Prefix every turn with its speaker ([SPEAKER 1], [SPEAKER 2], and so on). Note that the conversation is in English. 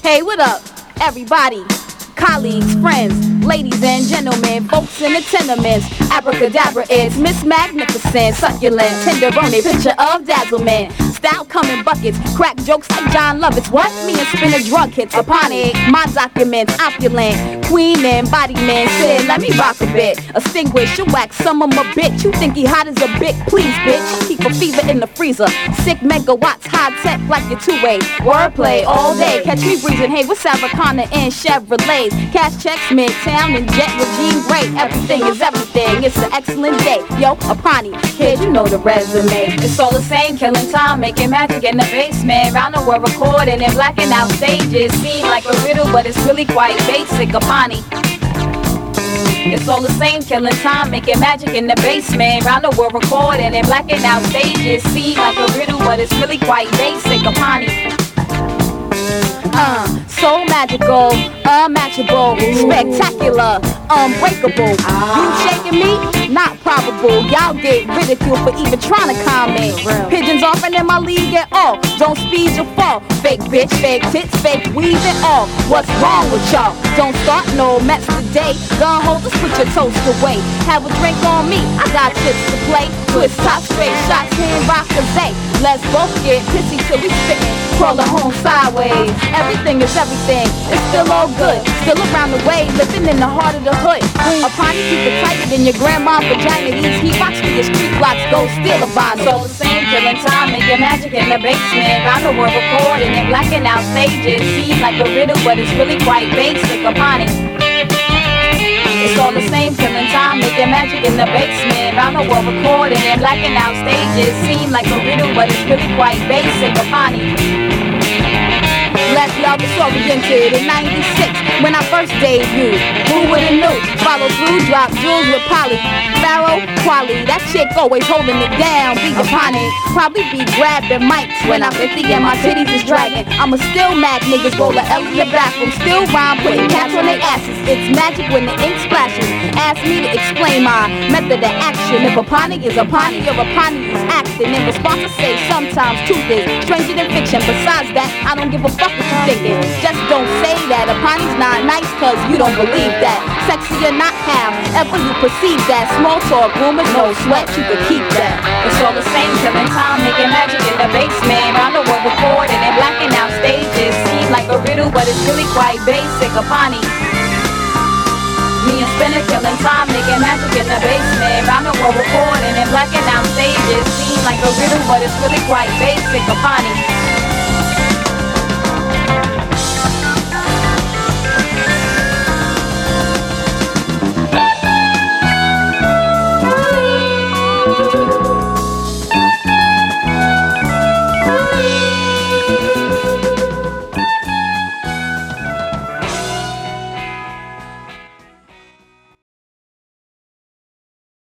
[SPEAKER 1] Hey, what up, everybody? Colleagues, friends, ladies and gentlemen, folks in the tenements. Abracadabra is Miss Magnificent, succulent, tenderoni, picture of dazzlement. Style come in buckets, crack jokes like John Lovitz. What? Me and spinner drug hits upon it. My documents, opulent, queen embodiment. Said, let me rock a bit. Extinguish, you wax some of my bitch. You think he hot as a bic? Please, bitch. Keep a fever in the freezer. Sick megawatts, high tech like your two-way. Wordplay all day. Catch me breezing. Hey, what's Sarah Connor and Chevrolets? Cash checks, midtown, and jet with Jean Grey. Everything is everything. It's an excellent day. Yo, Apani, kid, you know the resume. It's all the same, killing time, making magic in the basement. Round the world recording and blacking out stages. Seem like a riddle, but it's really quite basic. Apani. It's all the same, killing time, making magic in the basement. Round the world recording and blacking out stages. Seem like a riddle, but it's really quite basic. Apani. So magical, unmatchable, spectacular, unbreakable. You shaking me? Not probable. Y'all get ridiculed for even trying to comment. Pigeons aren't in my league at all. Don't speed your fall. Fake bitch, fake tits, fake weave and all. What's wrong with y'all? Don't start no mess today. Gun holders, put your toast away. Have a drink on me, I got chips to play. Twist top straight shots, hand rock a zay. Let's both get pissy till we spittin'. Crawling home sideways. Everything is everything. It's still all good. Still around the way, living in the heart of the hood. Upon you keep it tighter than your grandma's vagina. These heat rocks for your street blocks go steal a vinyl. So the same, killing time, making magic in the basement. Round the world recording and blacking out stages. Seems like a riddle, but it's really quite basic. Upon it. It's all the same, killing time, making magic in the basement. Round the world recording and blacking out stages. Seem like a riddle, but it's really quite basic. Upon it. Left y'all disoriented in 96 when I first debuted. Who would've knew? Follow through, drop jewels with Polly. Pharaoh, Quali, that chick always holding it down. Be upon it, probably be grabbing mics when I'm 50 and my titties is dragging. I'ma still mag niggas, roll a L in the bathroom. Still rhyme, putting cats on their asses. It's magic when the ink splashes. Ask me to explain my method of action. If Apani is Apani, or Apani is acting. In response I say sometimes truth is stranger than fiction. Besides that, I don't give a fuck what you thinking. Just don't say that Apani's not nice, cause you don't believe that. Sexy or not, however you perceive that. Small talk, rumors, no sweat, you could keep that. It's all the same, killing time, making magic in the basement. Round the world recording and blacking out stages. Seems like a riddle, but it's really quite basic. Apani. Me and Spinner killing time, making magic in the basement. Round the world recording and blacking out stages. Seems like a riddle, but it's really quite basic. Apani.